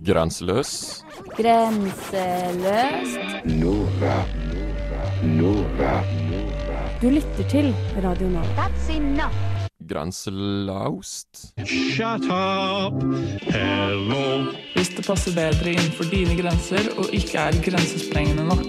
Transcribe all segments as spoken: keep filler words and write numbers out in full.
Grenseløs. Grenseløst. Nova. Nova. Du lytter til Radio Nova. That's enough. Grenselaust. Shut up! Hello! Hvis det passer bedre innenfor dine grenser og ikke er grensesprengende nok.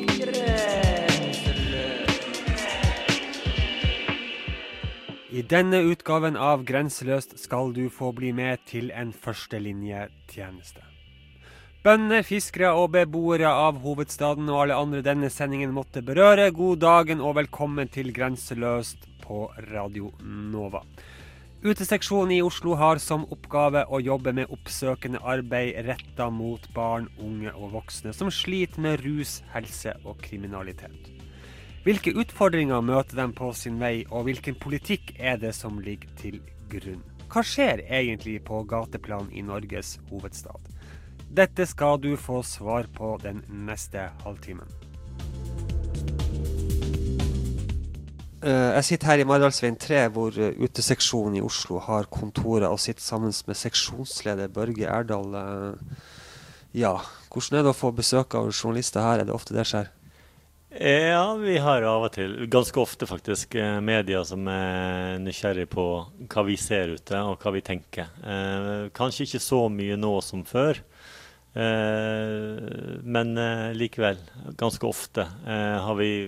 I denne utgaven av Grenseløst skal du få bli med til en førstelinjetjeneste. Bønder, fiskere og beboere av hovedstaden og alle andre denne sendingen måtte berøre. God dagen og velkommen til Grenseløst på Radio Nova. Uteseksjonen i Oslo har som oppgave å jobbe med oppsøkende arbeid rettet mot barn, unge og voksne som sliter med rus, helse og kriminalitet. Hvilke utfordringer møter dem på sin vei, og hvilken politikk er det som ligger til grunn? Hva skjer egentlig på gateplan i Norges hovedstad? Dette skal du få svar på den neste halvtimen. Jeg sitter her i Maridalsveien tre, hvor uteseksjonen i Oslo har kontoret og sitter sammen med seksjonsleder Børge Erdal. Ja, hvordan er det å få besøk av journalister her? Er det ofte det skjer? Ja, vi har av og til, ganske ofte faktisk, medier som er nysgjerrig på hva vi ser ute og hva vi tenker. Eh, kanskje ikke så mye nå som før, eh, men eh, likevel, ganske ofte eh, har vi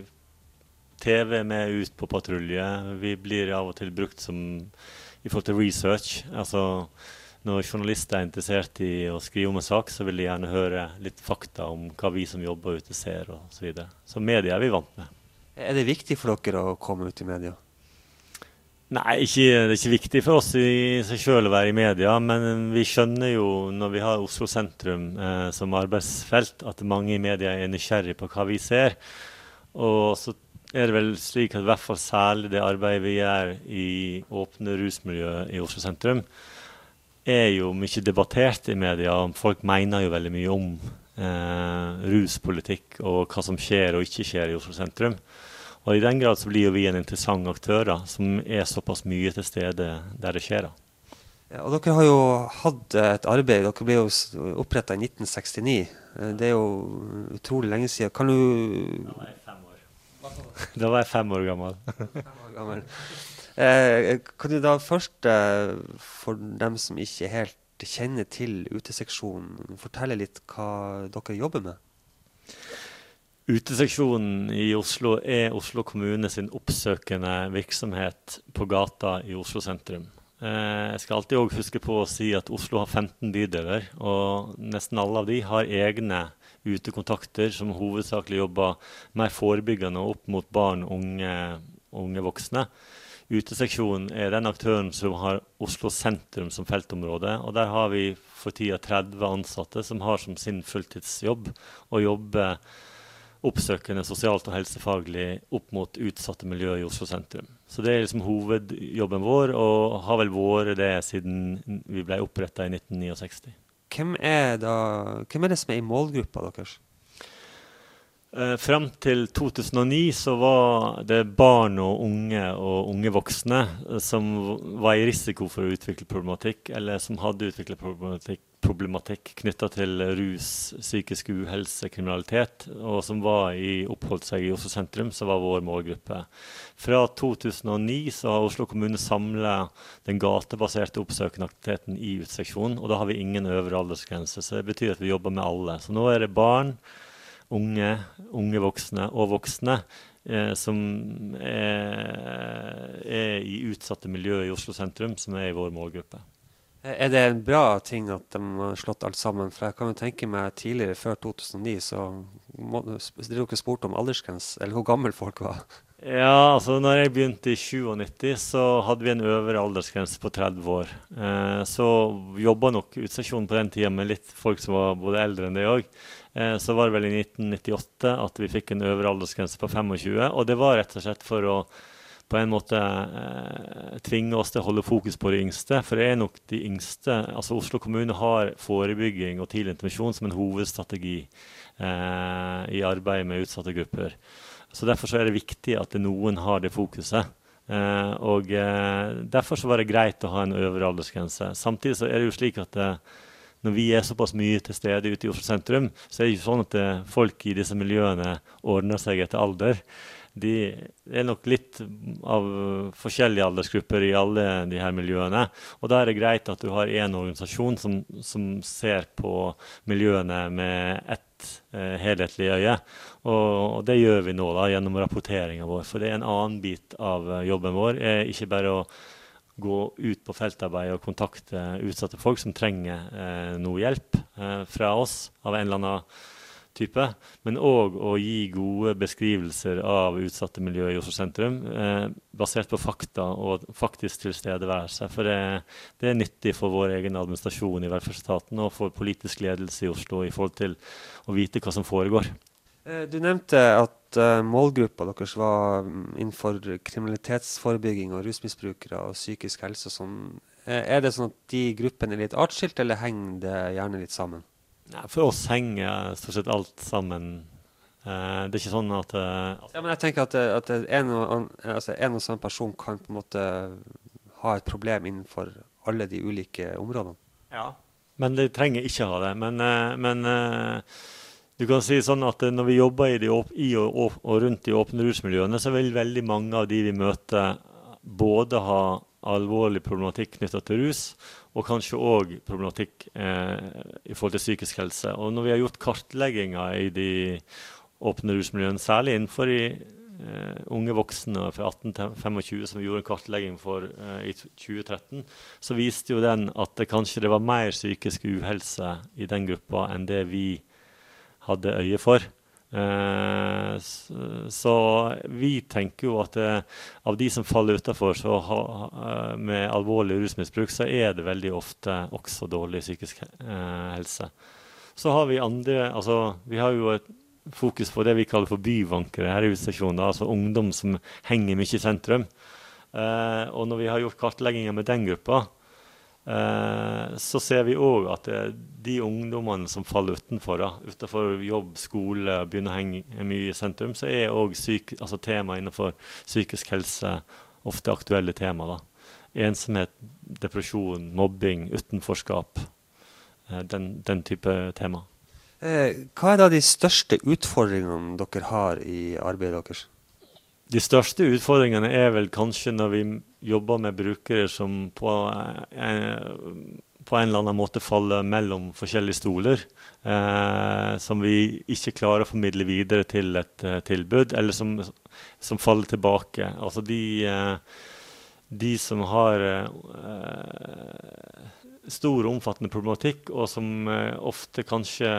T V med ut på patrulje. Vi blir av og til brukt som i forhold til research. Altså, når journalister er interessert i å skrive om en sak, så vil de gjerne høre litt fakta om hva vi som jobber ute ser og så videre. Så media er vi vant med. Er det viktig for dere å komme ut i media? Nei, ikke, det er ikke viktig for oss i seg selv å være i media, men vi skjønner jo når vi har Oslo sentrum eh, som arbeidsfelt, at mange i media er nysgjerrig på hva vi ser. Og så er det vel slik at i hvert fall særlig det arbeidet vi gjør i åpne rusmiljø i Oslo sentrum, er jo mye debattert i media. Folk mener jo veldig mye om eh, ruspolitikk og hva som skjer og ikke skjer i Oslo sentrum. Og i den grad så blir jo vi en interessant aktør da, som er såpass mye til stede der det skjer. Da. Ja, og dere har jo hatt et arbeid, dere ble jo opprettet i nitten sekstini. Det er jo utrolig lenge siden. Kan du... Da var jeg fem år. Da var jeg fem år gammel. fem år gammel. Eh, kan du da først, eh, for dem som ikke helt kjenner til uteseksjonen, fortelle litt hva dere jobber med? Uteseksjonen i Oslo er Oslo kommune sin oppsøkende virksomhet på gata i Oslo sentrum. Eh, jeg skal alltid også huske på å si at Oslo har femten bydeler, og nesten alle av de har egne utekontakter som hovedsakelig jobber mer forebyggende opp mot barn, unge, unge voksne. Uteseksjonen er den aktøren som har Oslo sentrum som feltområde, og der har vi for tida tretti ansatte som har som sin fulltidsjobb å jobbe oppsøkende sosialt og helsefaglig opp mot utsatte miljø i Oslo sentrum. Så det er liksom hovedjobben vår, og har vel vært det siden vi ble opprettet i nitten sekstini. Hvem er, da, hvem er det som er i målgruppa deres? Eh, frem til to tusen og ni så var det barn og unge og unge voksne som var i risiko for å utvikle problematikk, eller som hadde utviklet problematikk, problematikk knyttet til rus, psykisk uhelse, kriminalitet, og som var i, oppholdt seg i Oslo sentrum, så var vår målgruppe. Fra to tusen og ni så har Oslo kommune samlet den gatebaserte oppsøkende aktiviteten i uteseksjonen, og da har vi ingen øvre aldersgrense, så det betyr at vi jobber med alle. Så nå er det barn, unge, unge voksne og voksne eh, som er, er i utsatte miljø i Oslo sentrum, som er i vår målgruppe. Er det en bra ting at de har slått alt sammen? For jeg kan jo tenke meg tidligere, før to tusen og ni, så må, dere spurte om aldersgrens, eller hvor gammel folk var. Ja, altså når jeg begynte i nittisju, så hadde vi en øvre aldersgrense på tretti år. Eh, så jobbet nok uteseksjonen på den tiden med litt folk som var både eldre enn det også. Eh, så var det vel i nitten nittiåtte at vi fikk en øvre aldersgrense på tjuefem, og det var rett og slett for å på en måte eh, tvinge oss til å holde fokus på de yngste, for det er nok de yngste. Altså Oslo kommune har forebygging og tidlig intervensjon som en hovedstrategi eh, i arbeidet med utsatte grupper. Så derfor så er det viktig at noen har det fokuset. Eh, og eh, derfor så var det greit å ha en øvre aldersgrense. Samtidig så er det jo slik at eh, når vi er såpass mye til stede ute i Oslo sentrum, så er det ikke sånn at eh, folk i disse miljøene ordner seg etter alder. De er nok litt av forskjellige aldersgrupper i alle de her miljøene. Og da er det greit at du har en organisasjon som, som ser på miljøene med ett eh, helhetlig øye. Og, og det gjør vi nå da, gjennom rapporteringen vår. For det er en annen bit av jobben vår. Er ikke bare å gå ut på feltarbeid og kontakte utsatte folk som trenger eh, noe hjelp eh, fra oss av en eller annen type, men også å gi gode beskrivelser av utsatte miljøer i Oslo sentrum, eh, basert på fakta og faktisk tilstedeværelse. For det, det er nyttig for vår egen administrasjon i velferdsstaten og for politisk ledelse i Oslo i forhold til å vite hva som foregår. Du nevnte at uh, målgruppa deres var innenfor kriminalitetsforebygging og rusmisbrukere og psykisk helse. Sånn. Er det sånn at de gruppene er litt atskilt, eller henger det gjerne litt sammen? Nei, for oss henger stort sett alt sammen. Uh, det er ikke sånn at... Uh, ja, men jeg tenker at, at en, og, altså en og samme person kan på en måte ha et problem innenfor alle de ulike områdene. Ja, men de trenger ikke ha det. Men... Uh, men uh, Du kan si sånn at når vi jobber i, de, i og, og rundt de åpne rusmiljøene, så vil veldig mange av de vi møter både ha alvorlig problematikk knyttet til rus, og kanskje også problematikk eh, i forhold til psykisk helse. Og når vi har gjort kartlegginger i de åpne rusmiljøene, særlig innenfor de eh, unge voksne fra atten til tjuefem, som vi gjorde en kartlegging for eh, i tjue tretten, så viste jo den at det kanskje det var mer psykisk uhelse i den gruppa enn det vi hadde øye for. Eh, så, så vi tenker jo at eh, av de som faller utenfor så ha, eh, med alvorlig rusmisbruk, så er det veldig ofte også dårlig psykisk eh, helse. Så har vi andre, altså vi har jo et fokus på det vi kaller for byvankere her i utstasjonen, altså ungdom som henger mye i sentrum. Eh, og når vi har gjort kartlegginger med den gruppa, Uh, så ser vi også at uh, de ungdommene som faller utenfor, da, utenfor jobb, skole, begynner å henge mye i sentrum, så er også altså tema innenfor psykisk helse ofte aktuelle tema. Da. Ensomhet, depresjon, mobbing, utenforskap, uh, den, den type tema. Eh, hva er da de største utfordringene dere har i arbeidet deres? De største utfordringene er vel kanskje når vi jobber med brukere som på en, på en eller annen måte faller mellom forskjellige stoler, eh, som vi ikke klarer å formidle videre til et uh, tilbud, eller som, som faller tilbake. Altså de, uh, de som har uh, stor og omfattende problematikk, og som uh, ofte kanskje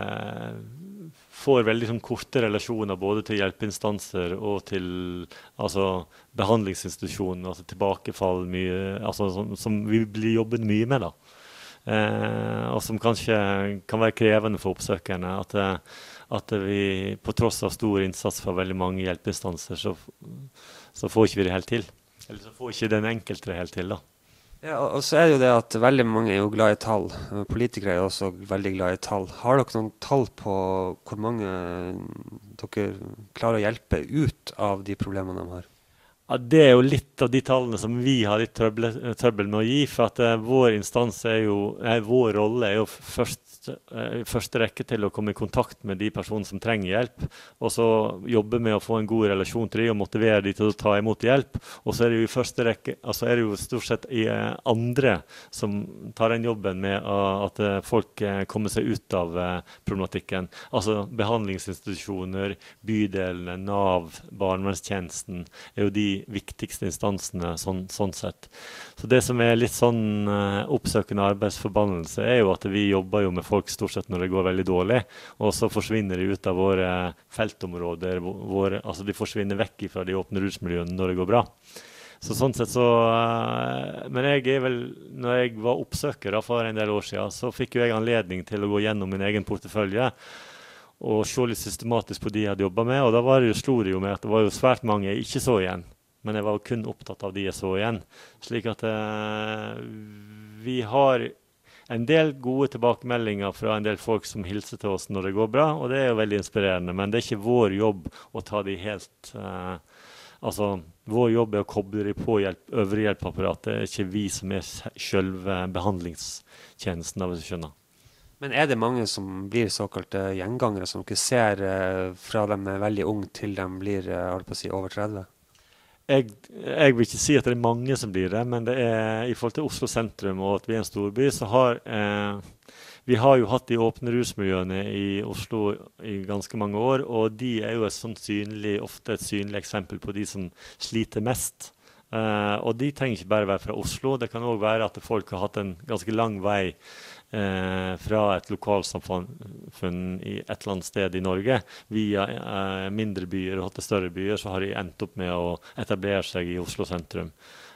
får veldig sånn, korte relasjoner både til hjelpeinstanser og til altså, behandlingsinstitusjoner, altså tilbakefall mye, altså, som, som vi blir jobbet mye med da. Eh, og som kanskje kan være krevende for oppsøkerne, at, at vi på tross av stor innsats fra veldig mange hjelpeinstanser, så, så får ikke vi det helt til. Eller så får ikke den enkelte det helt til da. Ja, og så er det jo det at veldig mange er jo glad i tall. Politikere er også veldig glad i tall. Har dere noen tall på hvor mange dere klarer å hjelpe ut av de problemene de har? Ja, det er jo litt av de tallene som vi har litt trøbbel, trøbbel med å gi, for at uh, vår instans er jo, eh, vår rolle er jo først i første rekke til å komme i kontakt med de personene som trenger hjelp, og så jobbe med å få en god relasjon til dem og motivere dem til å ta imot hjelp. Og så er det jo i første rekke, altså er det jo stort sett i andre som tar den jobben med at folk kommer seg ut av problematikken. Altså behandlingsinstitusjoner, bydelene, Nav, barnevernstjenesten er jo de viktigste instansene sånn, sånn sett. Så det som er litt sånn oppsøkende arbeidsforbannelse er jo at vi jobber jo med folk stort sett når det går veldig dårlig, og så forsvinner de ut av våre feltområder, våre, altså de forsvinner vekk fra de åpne rusmiljøene når det går bra. Så sånn sett så, men jeg er vel, når jeg var oppsøker da, for en del år siden, så fikk jo jeg anledning til å gå gjennom min egen portefølje, og se litt systematisk på de jeg hadde jobbet med, og da var det jo, slo det jo med at det var jo svært mange jeg ikke så igjen, men jeg var kun opptatt av de jeg så igjen. Slik at eh, vi har en del gode tilbakemeldinger fra en del folk som hilser til oss når det går bra, og det er jo veldig inspirerende, men det er ikke vår jobb å ta de helt... Eh, altså, vår jobb er å koble de på hjelp, øvrig hjelpeapparat. Det er ikke vi som er selve behandlingstjenesten, hvis du skjønner. Men er det mange som blir såkalte gjengangere, som ikke ser eh, fra de er veldig unge til de blir eh, holdt på å si, over tretti? Jeg, jeg vil ikke si at det er mange som blir det, men det er, i forhold til Oslo sentrum og at vi er en storby, så har eh, vi har jo hatt de åpne rusmiljøene i Oslo i ganske mange år, og de er jo et sånn synlig, ofte et synlig eksempel på de som sliter mest. Eh, og de trenger ikke bare være fra Oslo, det kan også være at folk har hatt en ganske lang vei Eh, fra et lokalsamfunn i et eller annet sted i Norge. Via eh, mindre byer og til større byer så har de endt opp med å etablere seg i Oslo sentrum.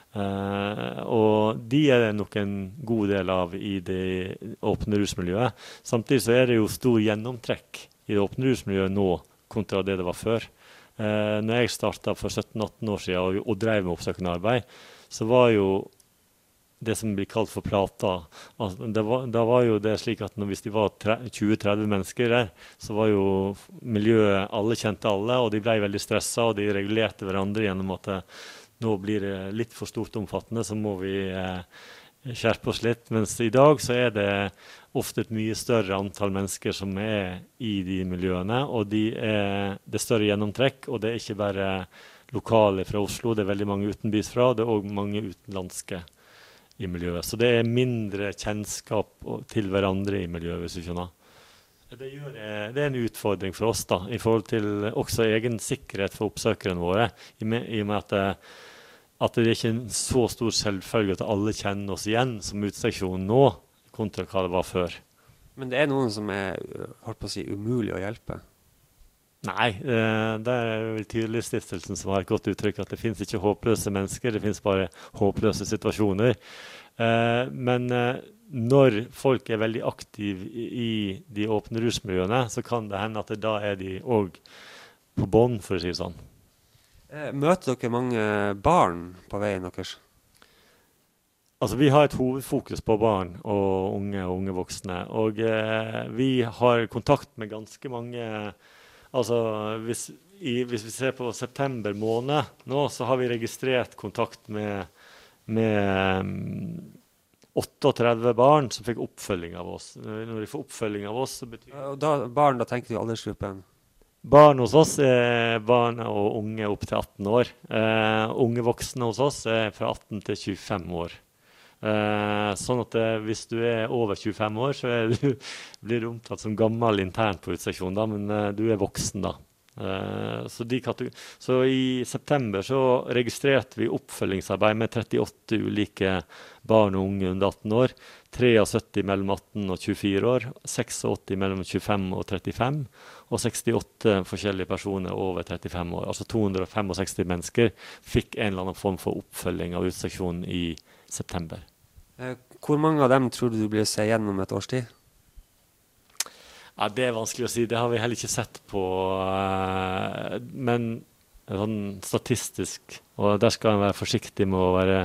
Eh, og de er det nok en god del av i det åpne rusmiljøet. Samtidig så er det jo stor gjennomtrekk i det åpne rusmiljøet nå kontra det det var før. Eh, når jeg startet for sytten atten år siden og, og drev med oppsøkende arbeid, så var jo det som blir kalt for plata. Altså, det var, da var jo det slik at når, hvis de var tjue tretti mennesker der, så var jo miljøet, alle kjente alle, og de ble veldig stresset, og de regulerte hverandre gjennom at det, nå blir det litt for stort omfattende, så må vi eh, skjerpe oss litt. Mens i dag så er det ofte et mye større antall mennesker som er i de miljøene, og de er, det er større gjennomtrekk, og det er ikke bare lokale fra Oslo, det er veldig mange utenbys fra, det er også mange utenlandske i miljøet. Så det er mindre kjennskap til hverandre i miljøet, hvis du skjønner. Det, gjør, det er en utfordring for oss da, i forhold til også egen sikkerhet for oppsøkerne våre, i og med, i og med at, det, at det er ikke en så stor selvfølge at alle kjenner oss igjen som utseksjonen nå, kontra hva det var før. Men det er noen som er, holdt på å si, umulig å hjelpe? Nei, det er vel Tydelighetsstiftelsen som har et godt uttrykk at det finnes ikke håpløse mennesker, det finnes bare håpløse situasjoner. Men når folk er veldig aktive i de åpne rusmiljøene, så kan det hende at da er de også på bånd, for å si det sånn. Møter dere mange barn på veien deres? Altså, vi har et hovedfokus på barn og unge og unge voksne, og vi har kontakt med ganske mange. Altså, hvis, i, hvis vi ser på september måned nå, så har vi registrert kontakt med, med um, trettioåtte barn som fikk oppfølging av oss. Når de får oppfølging av oss, så betyr det... Da, barn, da tenker du aldersgruppen? Barn hos oss er barn og unge opp til atten år. Uh, unge voksne hos oss er fra atten til tjuefem år. Uh, sånn at uh, hvis du er over tjuefem år, så er du, blir du omtalt som gammel internt på utseksjonen, da, men uh, du er voksen da. Uh, så, de så i september så registrerte vi oppfølgingsarbeid med trettiåtte ulike barn og unge under atten år, syttitre mellom atten og tjuefire år, åttiseks mellom tjuefem og trettifem, og sekstiåtte forskjellige personer over trettifem år. Altså to hundre sekstifem mennesker fikk en eller annen form for oppfølging av utseksjonen i september. Hvor mange av dem tror du du blir se gjennom et års tid? Ja, det er vanskelig å si. Det har vi heller ikke sett på. Men sånn statistisk, og der skal en være forsiktig med å være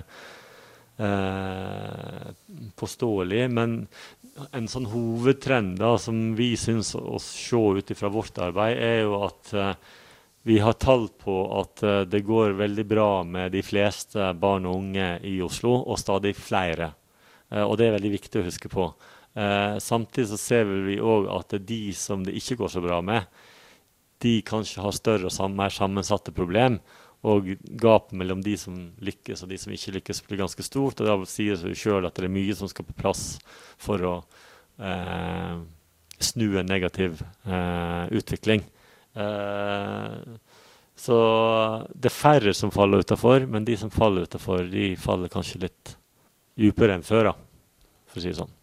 eh, påståelig, men en sånn hovedtrend da, som vi synes å se ut fra vårt arbeid, er jo at eh, vi har tall på at uh, det går veldig bra med de fleste barn og unge i Oslo, og stadig flere. Uh, og det er veldig viktig å huske på. Uh, samtidig så ser vi også at de som det ikke går så bra med, de kanskje har større og sam- mer sammensatte problem, og gapet mellom de som lykkes og de som ikke lykkes blir ganske stort, og da sier det seg selv at det er mye som skal på plass for å uh, snu en negativ uh, utvikling. Uh, så det er færre som faller utenfor, men de som faller utenfor, de faller kanskje litt dypere enn før, da, for å si det sånn.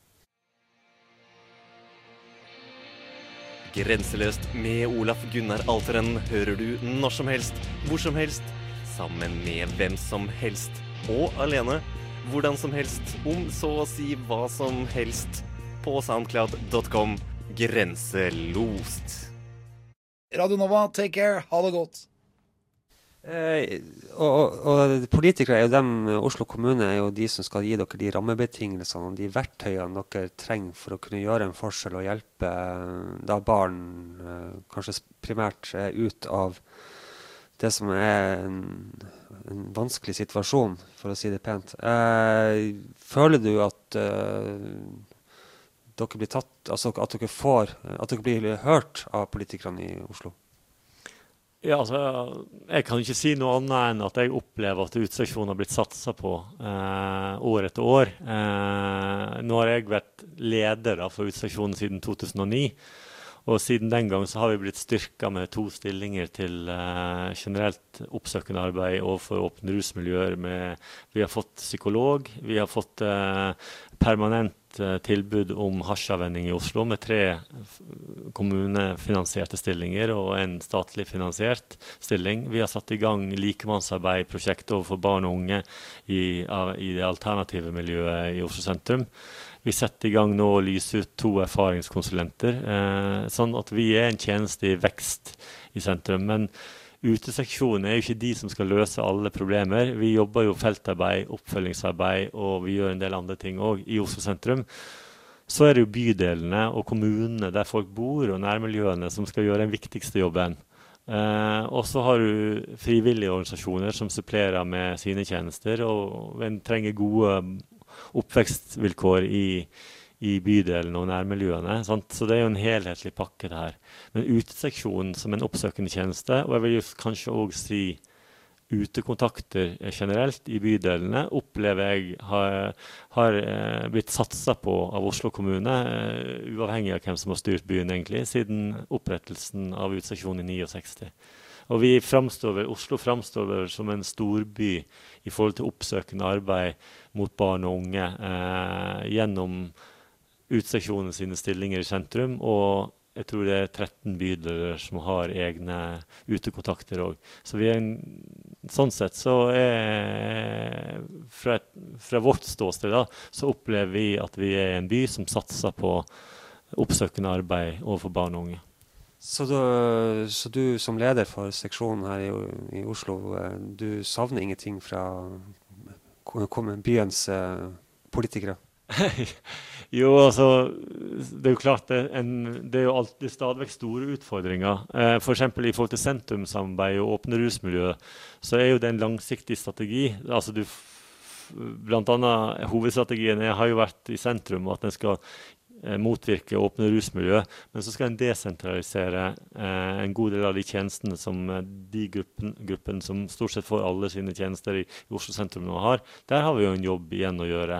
Grenseløst med Olaf Gunnar Alteren hører du når som helst, hvor som helst, sammen med hvem som helst, og alene, hvordan som helst, om så å si hva som helst, på soundcloud punktum com, grenselost. Radio Nova, take care, ha det godt. Eh, og, og politikere er jo dem, Oslo kommune er jo de som skal gi dere de rammebetingelsene og de verktøyene dere trenger for å kunne gjøre en forskjell og hjelpe da barn eh, kanskje primært er ut av det som er en, en vanskelig situasjon, for å si det pent. Eh, føler du at eh, dere blir tatt, altså at dere får, at dere blir hørt av politikerne i Oslo? Ja, altså, jeg kan ikke si noe annet enn at jeg opplever at uteseksjonen har blitt satset på eh, år etter år. Eh, nå har jeg vært leder da, for uteseksjonen siden to tusen og ni, og siden den gang så har vi blitt styrket med to stillinger til eh, generelt oppsøkende arbeid overfor åpne rusmiljøer. Med, vi har fått psykolog, vi har fått eh, permanent eh, tilbud om hasjavvenning i Oslo med tre kommunefinansierte stillinger og en statlig finansiert stilling. Vi har satt i gang likemannsarbeidprosjekt overfor barn og unge i, av, i det alternative miljøet i Oslo sentrum. Vi setter i gang nå å lyse ut to erfaringskonsulenter, eh, sånn at vi er en tjeneste i vekst i sentrum. Men uteseksjonen er jo ikke de som skal løse alle problemer. Vi jobber jo feltarbeid, oppfølgingsarbeid, og vi gjør en del andre ting også i Oslo sentrum. Så er det jo bydelene og kommunene der folk bor, og nærmiljøene som skal gjøre den viktigste jobben. Eh, og så har du frivillige organisasjoner som supplerer med sine tjenester, og en trenger gode oppvekstvilkår i, i bydelen og nærmiljøene. Sant? Så det er jo en helhetlig pakke det her. Men uteseksjonen som en oppsøkende tjeneste, og jeg vil jo kanskje også si utekontakter generelt i bydelene, opplever jeg har, har eh, blitt satset på av Oslo kommune, eh, uavhengig av hvem som har styrt byen egentlig, siden opprettelsen av uteseksjonen i sekstini. Og vi framstår vel, Oslo framstår vel som en storby i forhold til oppsøkende arbeid mot barn og unge eh, gjennom uteseksjonen sine stillinger i sentrum, og jeg tror det er tretten bydeler som har egne utekontakter også. Så vi er en, sånn sett så er, fra, et, fra vårt ståsted da, så opplever vi at vi er en by som satser på oppsøkende arbeid overfor barn og unge. Så du, så du som leder for seksjonen her i, i Oslo, du savner ingenting fra byens eh, politikere? Jo, altså, det er jo klart, det, en, det er jo alltid stadigvæk store utfordringer. Eh, for eksempel i forhold til sentrumssamarbeid og åpne rusmiljø, så er jo det en langsiktig strategi. Altså, du, blant annet hovedstrategien er, har jo vært i sentrum, at den skal motvirke åpne rusmiljø, men så skal en desentralisere eh, en god del av de tjenestene som de gruppen, gruppen som stort sett får alle sine tjenester i, i Oslo sentrum nå har. Der har vi jo en jobb igjen å gjøre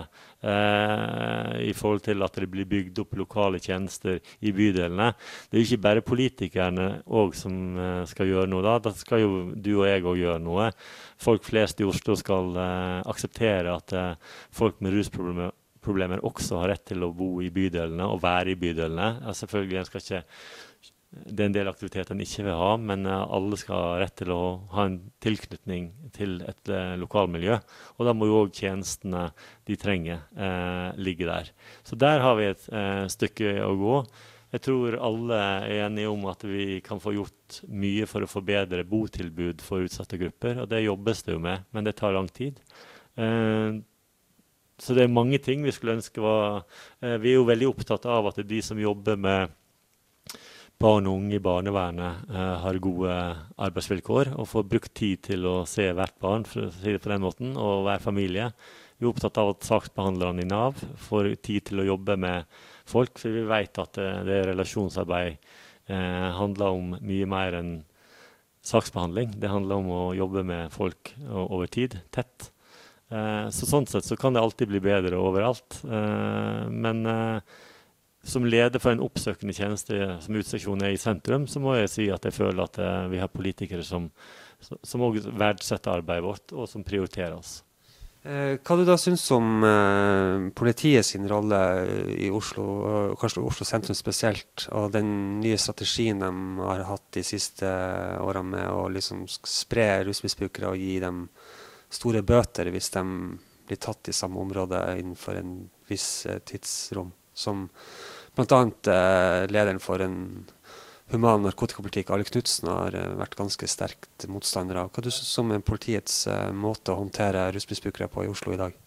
eh, i forhold til at det blir bygd opp lokale tjenester i bydelene. Det er jo ikke bare politikerne også som eh, skal gjøre noe da, da skal jo du og jeg også gjøre noe. Folk flest i Oslo skal eh, akseptere at eh, folk med rusproblemer problemer også har rett til å bo i bydelene og være i bydelene. Ja, selvfølgelig skal ikke, det er en del aktiviteter en ikke vil ha, men alle skal ha rett til å ha en tilknytning til et uh, lokalmiljø. Og da må jo også tjenestene de trenger uh, ligge der. Så der har vi et uh, stykke å gå. Jeg tror alle er enige om at vi kan få gjort mye for å forbedre botilbud for utsatte grupper, og det jobbes det jo med, men det tar lang tid. Uh, Så det er mange ting vi skulle ønske var... Eh, vi er jo veldig opptatt av at de som jobber med barn og unge i barnevernet eh, har gode arbeidsvilkår og får brukt tid til å se hvert barn, for å si det på den måten, og hver familie. Vi er opptatt av at saksbehandlerne i Nav får tid til å jobbe med folk, for vi vet at det, det relasjonsarbeid eh, handler om mye mer enn saksbehandling. Det handler om å jobbe med folk over tid, tett. Uh, så sånn sett så kan det alltid bli bedre overalt. Uh, men uh, som leder for en oppsøkende tjeneste som uteseksjonen er i sentrum, så må jeg si at jeg føler at uh, vi har politikere som, som også verdsetter arbeidet vårt, og som prioriterer oss. Uh, hva du da synes om uh, politiet sin rolle i Oslo, og kanskje Oslo sentrum spesielt, og den nye strategien de har hatt de siste årene med å liksom spre rusmisbrukere og gi dem store bøter hvis de blir tatt i samme område innenfor en viss eh, tidsrom, som blant annet eh, lederen for en human narkotikapolitikk, Arle Knudsen, har eh, vært ganske sterkt motstander av. Hva du synes om politiets eh, måte å håndtere rusmisbrukere på i Oslo i dag?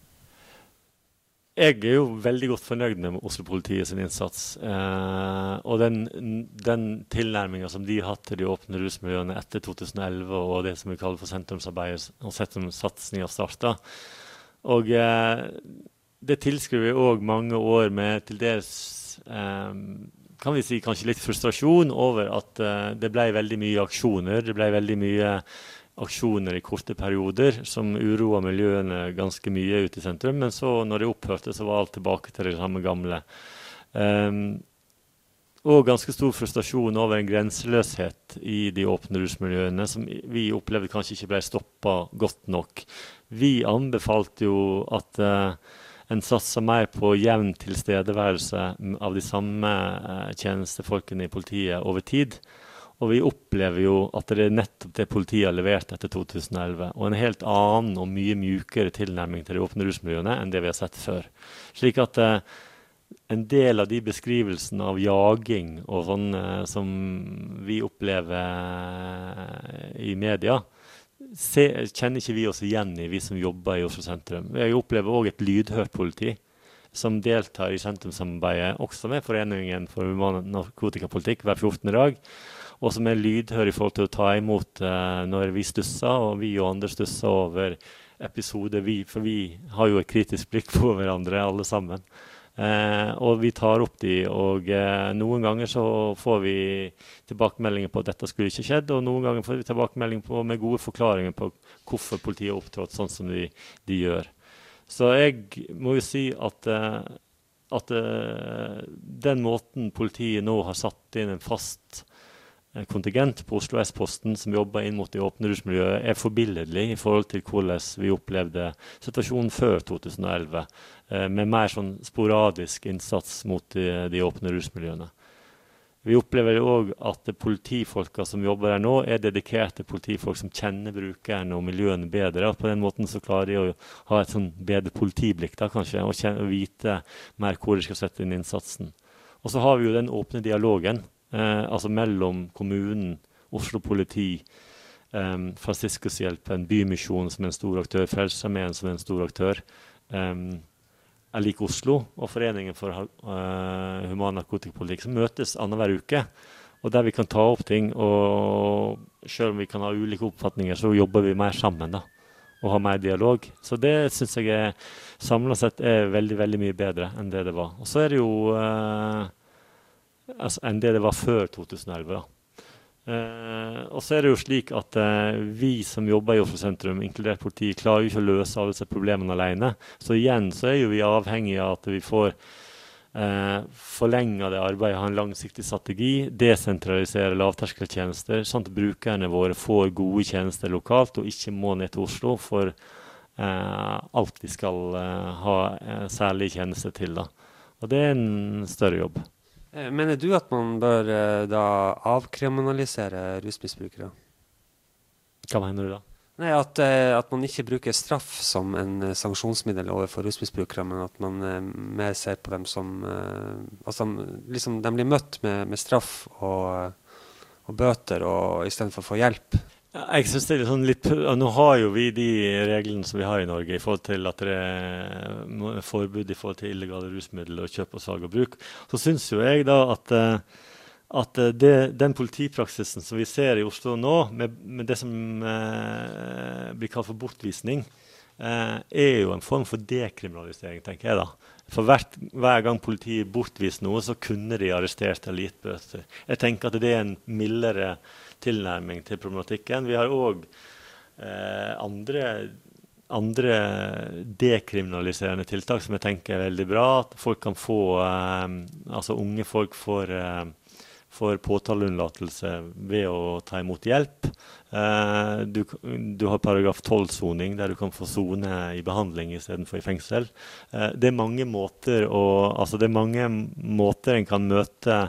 Jeg er jo veldig godt fornøyd med Oslo-politiet sin innsats, eh, og den, den tilnærmingen som de har hatt til de åpne rusmiljøene etter to tusen og elleve, og det som vi kaller for sentrumsarbeid og sentrumssatsning av startet. Og eh, det tilskriver vi også mange år med til dels eh, kan vi si, kanskje litt frustrasjon over at eh, det ble veldig mye aksjoner. Det ble veldig mye aksjoner i korte perioder som uroet miljøene ganske mye ute i sentrum. Men så når det opphørte, så var alt tilbake til det samme gamle. Um, og ganske stor frustrasjon over en grenseløshet i de åpne rusmiljøene som vi opplevde kanskje ikke ble stoppet godt nok. Vi anbefalte jo at uh, en satser mer på jevn tilstedeværelse av de samme uh, tjenestefolkene i politiet over tid. Og vi opplever jo at det er nettopp det politiet har levert etter to tusen og elleve, og en helt annen og mye mjukere tilnærming til de åpne rusmiljøene enn det vi har sett før. Slik at uh, en del av de beskrivelsene av jaging og sånn uh, som vi opplever uh, i media, se, kjenner ikke vi oss igjen i, vi som jobber i Oslo sentrum. Vi opplever også et lydhørt politi som deltar i sentrumssamarbeidet, også med Foreningen for human narkotikapolitikk hver fjortende dag, og som er lydhør i forhold til å ta imot uh, når vi stusser, og vi og andre stusser over episoder, vi, for vi har jo et kritisk blikk på hverandre alle sammen. Uh, og vi tar opp de, og uh, noen ganger så får vi tilbakemeldinger på at dette skulle ikke skjedd, og noen ganger får vi tilbakemeldinger på, med gode forklaringer på hvorfor politiet har opptrådt sånn som de, de gjør. Så jeg må jo si at, uh, at uh, den måten politiet nå har satt inn en fast kontingent på Oslo S-posten som jobber inn mot de åpne rusmiljøet er forbilledlig i forhold til hvordan vi opplevde situasjonen før to tusen og elleve, eh, med mer sånn sporadisk innsats mot de, de åpne rusmiljøene. Vi opplever jo også at politifolka som jobber her nå er dedikerte politifolk som kjenner brukerne og miljøene bedre, og på den måten så klarer de å ha et sånn bedre politiblikk da, kanskje, og, kjenne, og vite mer hvor de skal sette inn innsatsen. Og så har vi jo den åpne dialogen, Eh, altså mellom kommunen, Oslo politi, eh, Franciscushjelpen, Bymisjonen som er en stor aktør, Frelsesarmeen som er en stor aktør, eh, er lik Oslo, og Foreningen for uh, human narkotikapolitikk som møtes annenhver uke, og der vi kan ta opp ting, og selv om vi kan ha ulike oppfatninger, så jobber vi mer sammen da, og har mer dialog. Så det synes jeg er, samlet sett er veldig, veldig mye bedre enn det det var. Og så er det jo... Uh, Altså, enn det det var før to tusen og elleve. Da. Eh, og så er det jo slik at eh, vi som jobber i Oslo sentrum, inkludert politi, klarer jo ikke å løse alle disse problemene alene. Så igjen så er jo vi avhengige av at vi får eh, forlenget det arbeidet, ha en langsiktig strategi, desentralisere lavterskeltjenester, sånn at brukerne våre får gode tjenester lokalt og ikke må ned til Oslo for eh, alt de skal eh, ha eh, særlige tjenester til. Da. Og det er en større jobb. Mener du at man bør da avkriminalisere rusmisbrukere? Hva mener du da? Nei, at, at man ikke bruker straff som en sanksjonsmiddel overfor rusmisbrukere, men at man mer ser på dem som... Altså, liksom, de blir møtt med, med straff og, og bøter, og i stedet for å få hjelp. Jeg synes det er sånn litt... Nå har jo vi de reglene som vi har i Norge i forhold til at det er forbud i forhold til illegale rusmidler og kjøp og salg og bruk. Så synes jo jeg da at, at det, den politipraksisen som vi ser i Oslo nå, med, med det som eh, blir kalt for bortvisning, eh, er jo en form for dekriminalisering, tenker jeg da. For hvert, hver gang politiet bortviser noe, så kunne de arrestert eller gitt bøter. Jeg tenker at det er en mildere tilnærming til problematikken. Vi har også eh, andre, andre dekriminaliserende tiltak som jeg tenker er veldig bra. At folk kan få, eh, altså unge folk får, eh, får påtaleunnlatelse ved å ta imot hjelp. Eh, du, du har paragraf tolv-soning der du kan få sone i behandling i stedet for i fengsel. Eh, det er mange måter å, altså det er mange måter en kan møte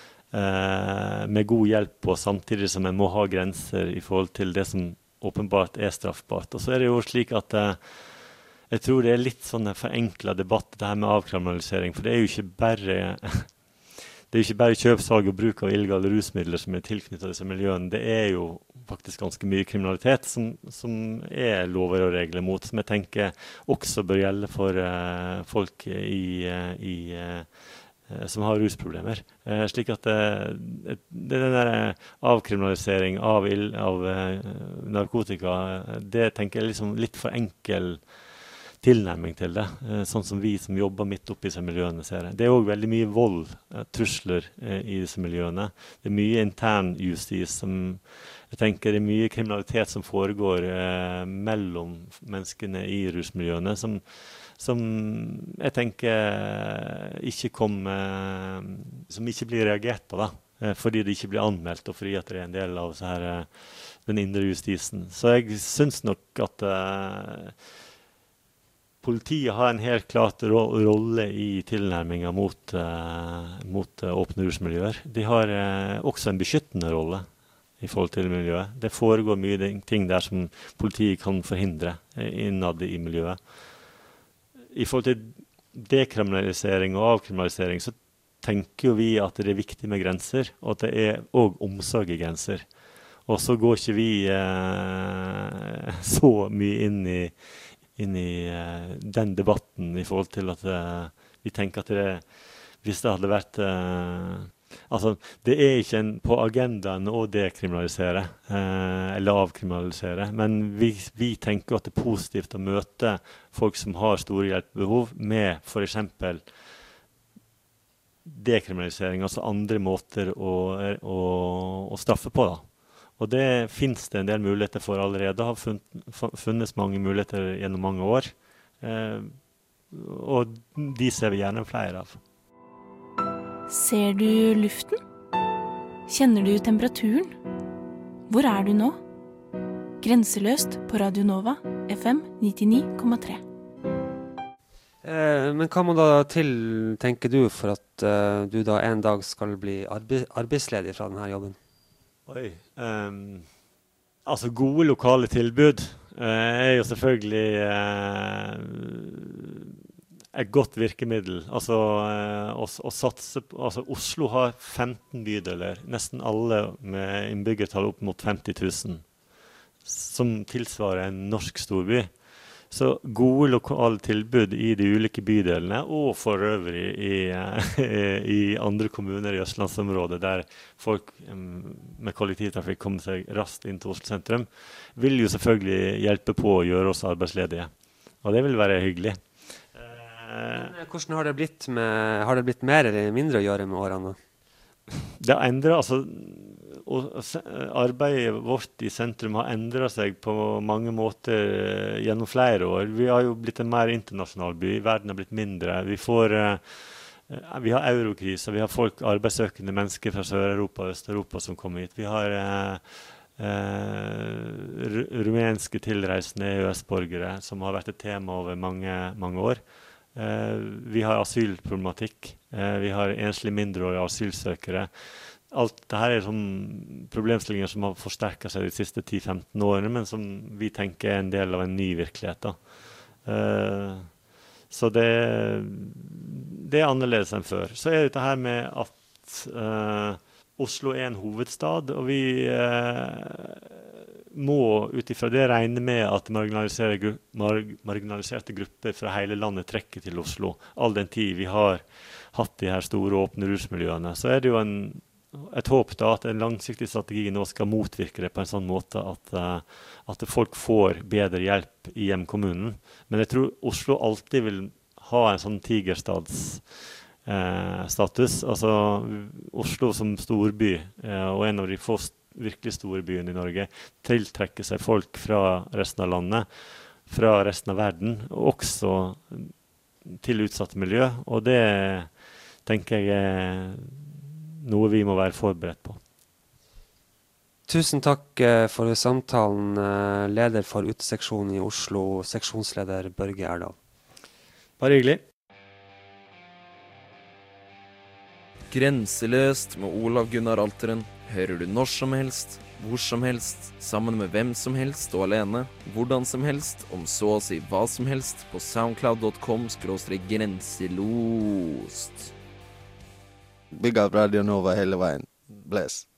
Eh, med god hjelp på, samtidig som en må ha grenser i forhold til det som åpenbart er straffbart. Og så er det jo slik at eh, jeg tror det er litt sånn en forenklet debatt det her med avkriminalisering, for det er jo ikke bare det er jo ikke bare kjøp, salg og bruk av illegale rusmidler som er tilknyttet disse miljøene. Det er jo faktisk ganske mye kriminalitet som, som er lover og regler mot, som jeg tenker også bør gjelde for eh, folk i, i eh, som har rusproblemer. Eh, slik at eh, det den der avkriminalisering av, av eh, narkotika, det tenker jeg er liksom litt for enkel tilnærming til det, eh, sånn som vi som jobber midt oppe i disse miljøene ser det. Det er også veldig mye vold, eh, trusler eh, i disse miljøene. Det er mye intern justis som, jeg tenker det er mye kriminalitet som foregår eh, mellom menneskene i rusmiljøene, som, som jeg tenker ikke kommer, som ikke blir reagert på da, eh, fordi det ikke blir anmeldt og fordi at det er en del av så her, eh, den indre justisen. Så jeg synes nok at eh, politiet har en helt klart ro rolle i tilnærmingen mot, eh, mot eh, åpne rusmiljøer. De har eh, også en beskyttende rolle i forhold til miljøet. Det foregår mye ting der som politiet kan forhindre eh, innad i miljøet. I forhold til dekriminalisering og avkriminalisering så tenker jo vi at det er viktig med grenser, og at det er også omsorg i grenser. Og så går ikke vi eh, så mye inn i, inn i eh, den debatten i forhold til at eh, vi tenker at det, hvis det hadde vært eh, altså, det er ikke en, på agendaen å dekriminalisere eh, eller avkriminalisere, men vi, vi tenker at det er positivt å møte folk som har store hjelpebehov med for eksempel dekriminalisering, altså andre måter å, å, å straffe på da. Og det finnes det en del muligheter for allerede. Det har funnet, funnes mange muligheter gjennom mange år. Eh, og de ser vi gjerne flere av. Ser du luften? Kjenner du temperaturen? Hvor er du nå? Grenseløst på Radio Nova, F M nittini komma tre. Eh, men hva må da til, tenker du, for at eh, du da en dag skal bli arbe arbeidsledig fra denne jobben? Oi, um, altså gode lokale tilbud uh, er jo selvfølgelig uh, et godt virkemiddel. Altså, uh, å, å satse på, altså Oslo har femten bydeler, nesten alle med innbyggertall opp mot femti tusen, som tilsvarer en norsk storby. Så gode lokale tilbud i de ulike bydelene, og for øvrig i, i andre kommuner i Østlandsområdet, der folk med kollektivtrafikk kommer seg raskt inn til Oslo sentrum, vil jo selvfølgelig hjelpe på å gjøre oss arbeidsledige. Og det vil være hyggelig. Hvordan har det blitt med, har det blitt mer eller mindre å gjøre med årene? Det har endret, altså, og arbeidet vårt i sentrum har endret seg på mange måter gjennom flere år. Vi har jo blitt en mer internasjonal by, verden har blitt mindre. Vi får, vi har eurokriser, vi har folk, arbeidssøkende mennesker fra Sør-Europa og Øst-Europa som kommer hit. Vi har eh, rumenske tilreisende E U S-borgere som har vært et tema over mange, mange år. Eh, vi har asylproblematikk, eh, vi har enslige mindreårige asylsøkere. Alt dette er sånn problemstillinger som har forsterket seg de siste ti til femten årene, men som vi tenker er en del av en ny virkelighet da. Eh, så det, det er annerledes enn før. Så er det dette her med at eh, Oslo er en hovedstad, og vi eh, må utifra det regne med at marginaliserte, marginaliserte grupper fra hele landet trekker til Oslo. All den tid vi har hatt de her store åpne rusmiljøene, så er det jo en et håp da at en langsiktig strategi nå skal motvirke det på en sånn måte at, uh, at folk får bedre hjelp i hjemkommunen. Men jeg tror Oslo alltid vil ha en sånn tigerstads uh, status. Altså Oslo som storby uh, og en av de få virkelig store byene i Norge tiltrekker seg folk fra resten av landet, fra resten av verden, og også til utsatte miljø. Og det tenker jeg er noe vi må være forberedt på. Tusen takk for samtalen, leder for uteseksjonen i Oslo, seksjonsleder Børge Erdal. Bare hyggelig. Grenseløst med Olav Gunnar Alteren hører du når som helst, hvor som helst, sammen med hvem som helst og alene, hvordan som helst, om så å si hva som helst, på soundcloud punktum com skråstrek grenselost. Big up Radio Nova hele veien. Bless.